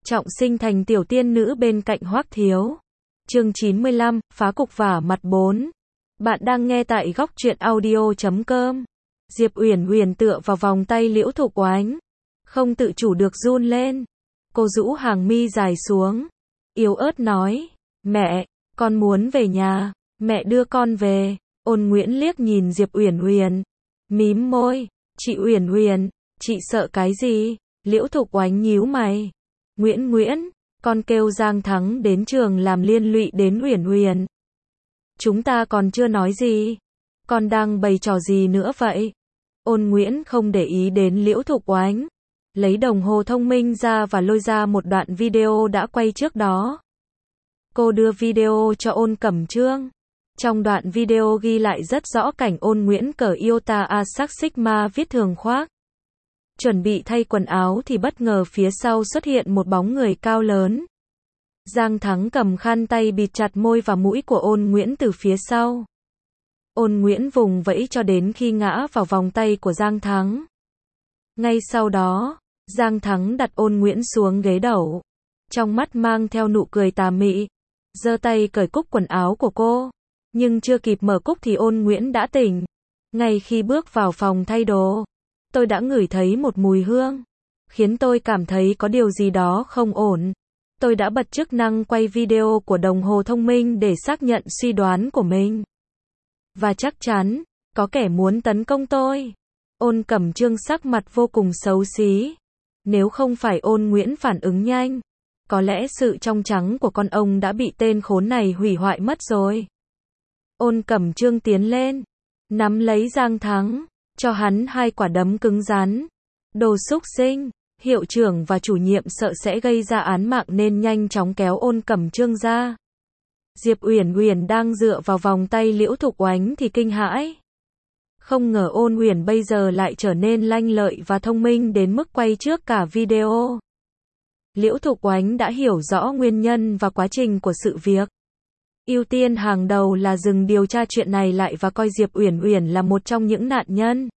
trọng sinh thành tiểu tiên nữ bên cạnh Hoắc Thiếu. Chương 95, phá cục vả mặt 4. Bạn đang nghe tại góc truyện audio.com. Diệp Uyển Uyển tựa vào vòng tay Liễu Thục Oánh, không tự chủ được run lên. Cô rũ hàng mi dài xuống, yếu ớt nói, mẹ, con muốn về nhà, mẹ đưa con về. Ôn Nguyễn liếc nhìn Diệp Uyển Uyển, mím môi, chị Uyển Uyển, chị sợ cái gì? Liễu Thục Oánh nhíu mày. Nguyễn, con kêu Giang Thắng đến trường làm liên lụy đến Uyển Uyển. Chúng ta còn chưa nói gì. Con đang bày trò gì nữa vậy? Ôn Nguyễn không để ý đến Liễu Thục Oánh, lấy đồng hồ thông minh ra và lôi ra một đoạn video đã quay trước đó. Cô đưa video cho Ôn Cẩm Trương. Trong đoạn video ghi lại rất rõ cảnh Ôn Nguyễn cởi Iota Asac Sigma viết thường khoác. Chuẩn bị thay quần áo thì bất ngờ phía sau xuất hiện một bóng người cao lớn. Giang Thắng cầm khăn tay bịt chặt môi và mũi của Ôn Nguyễn từ phía sau. Ôn Nguyễn vùng vẫy cho đến khi ngã vào vòng tay của Giang Thắng. Ngay sau đó, Giang Thắng đặt Ôn Nguyễn xuống ghế đẩu, trong mắt mang theo nụ cười tà mị, giơ tay cởi cúc quần áo của cô. Nhưng chưa kịp mở cúc thì Ôn Nguyễn đã tỉnh. Ngay khi bước vào phòng thay đồ, tôi đã ngửi thấy một mùi hương, khiến tôi cảm thấy có điều gì đó không ổn. Tôi đã bật chức năng quay video của đồng hồ thông minh để xác nhận suy đoán của mình. Và chắc chắn, có kẻ muốn tấn công tôi. Ôn Cẩm Trương sắc mặt vô cùng xấu xí. Nếu không phải Ôn Nguyễn phản ứng nhanh, có lẽ sự trong trắng của con ông đã bị tên khốn này hủy hoại mất rồi. Ôn Cẩm Trương tiến lên, nắm lấy Giang Thắng, cho hắn 2 quả đấm cứng rắn. Đồ xúc sinh, hiệu trưởng và chủ nhiệm sợ sẽ gây ra án mạng nên nhanh chóng kéo Ôn Cẩm Trương ra. Diệp Uyển Uyển đang dựa vào vòng tay Liễu Thục Oánh thì kinh hãi. Không ngờ Ôn Uyển bây giờ lại trở nên lanh lợi và thông minh đến mức quay trước cả video. Liễu Thục Oánh đã hiểu rõ nguyên nhân và quá trình của sự việc. Ưu tiên hàng đầu là dừng điều tra chuyện này lại và coi Diệp Uyển Uyển là một trong những nạn nhân.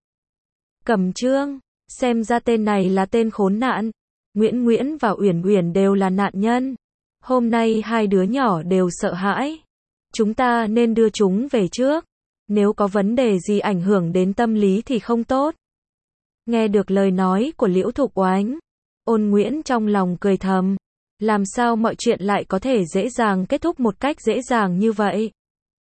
Cẩm Trương, xem ra tên này là tên khốn nạn. Nguyễn và Uyển Uyển đều là nạn nhân. Hôm nay 2 đứa nhỏ đều sợ hãi. Chúng ta nên đưa chúng về trước. Nếu có vấn đề gì ảnh hưởng đến tâm lý thì không tốt. Nghe được lời nói của Liễu Thục Oánh, Ôn Nguyễn trong lòng cười thầm. Làm sao mọi chuyện lại có thể dễ dàng kết thúc một cách dễ dàng như vậy?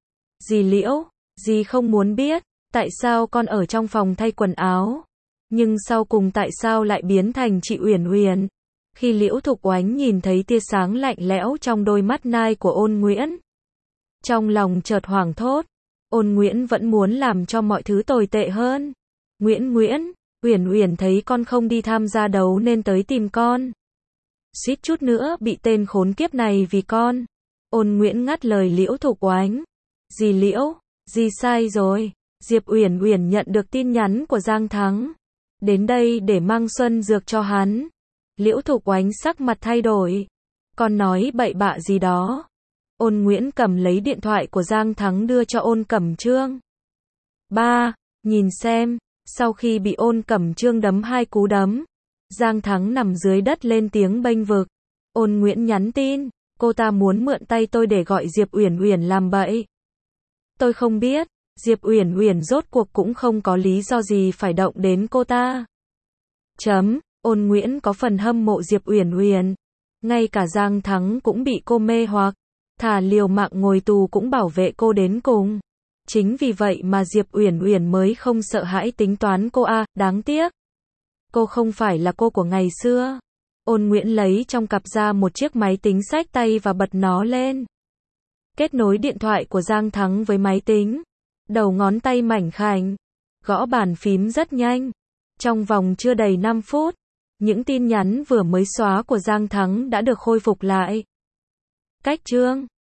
Dì Liễu, dì không muốn biết, tại sao con ở trong phòng thay quần áo, nhưng sau cùng tại sao lại biến thành chị Uyển Uyển? Khi Liễu Thục Oánh nhìn thấy tia sáng lạnh lẽo trong đôi mắt nai của Ôn Nguyễn, trong lòng chợt hoảng thốt. Ôn Nguyễn vẫn muốn làm cho mọi thứ tồi tệ hơn. Uyển Uyển thấy con không đi tham gia đấu nên tới tìm con. Suýt chút nữa bị tên khốn kiếp này vì con. Ôn Nguyễn ngắt lời Liễu Thục Oánh. Dì Liễu, dì sai rồi. Diệp Uyển Uyển nhận được tin nhắn của Giang Thắng, đến đây để mang xuân dược cho hắn. Liễu Thục Oánh sắc mặt thay đổi. Con nói bậy bạ gì đó. Ôn Nguyễn cầm lấy điện thoại của Giang Thắng đưa cho Ôn Cẩm Trương. Ba, nhìn xem. Sau khi bị Ôn Cẩm Trương đấm 2 cú đấm, Giang Thắng nằm dưới đất lên tiếng bênh vực. Ôn Nguyễn nhắn tin, cô ta muốn mượn tay tôi để gọi Diệp Uyển Uyển làm bậy. Tôi không biết, Diệp Uyển Uyển rốt cuộc cũng không có lý do gì phải động đến cô ta. Ôn Nguyễn có phần hâm mộ Diệp Uyển Uyển. Ngay cả Giang Thắng cũng bị cô mê hoặc, thà liều mạng ngồi tù cũng bảo vệ cô đến cùng. Chính vì vậy mà Diệp Uyển Uyển mới không sợ hãi tính toán cô đáng tiếc. Cô không phải là cô của ngày xưa. Ôn Nguyễn lấy trong cặp ra một chiếc máy tính xách tay và bật nó lên. Kết nối điện thoại của Giang Thắng với máy tính. Đầu ngón tay mảnh khảnh, gõ bàn phím rất nhanh. Trong vòng chưa đầy 5 phút, những tin nhắn vừa mới xóa của Giang Thắng đã được khôi phục lại. Cách chương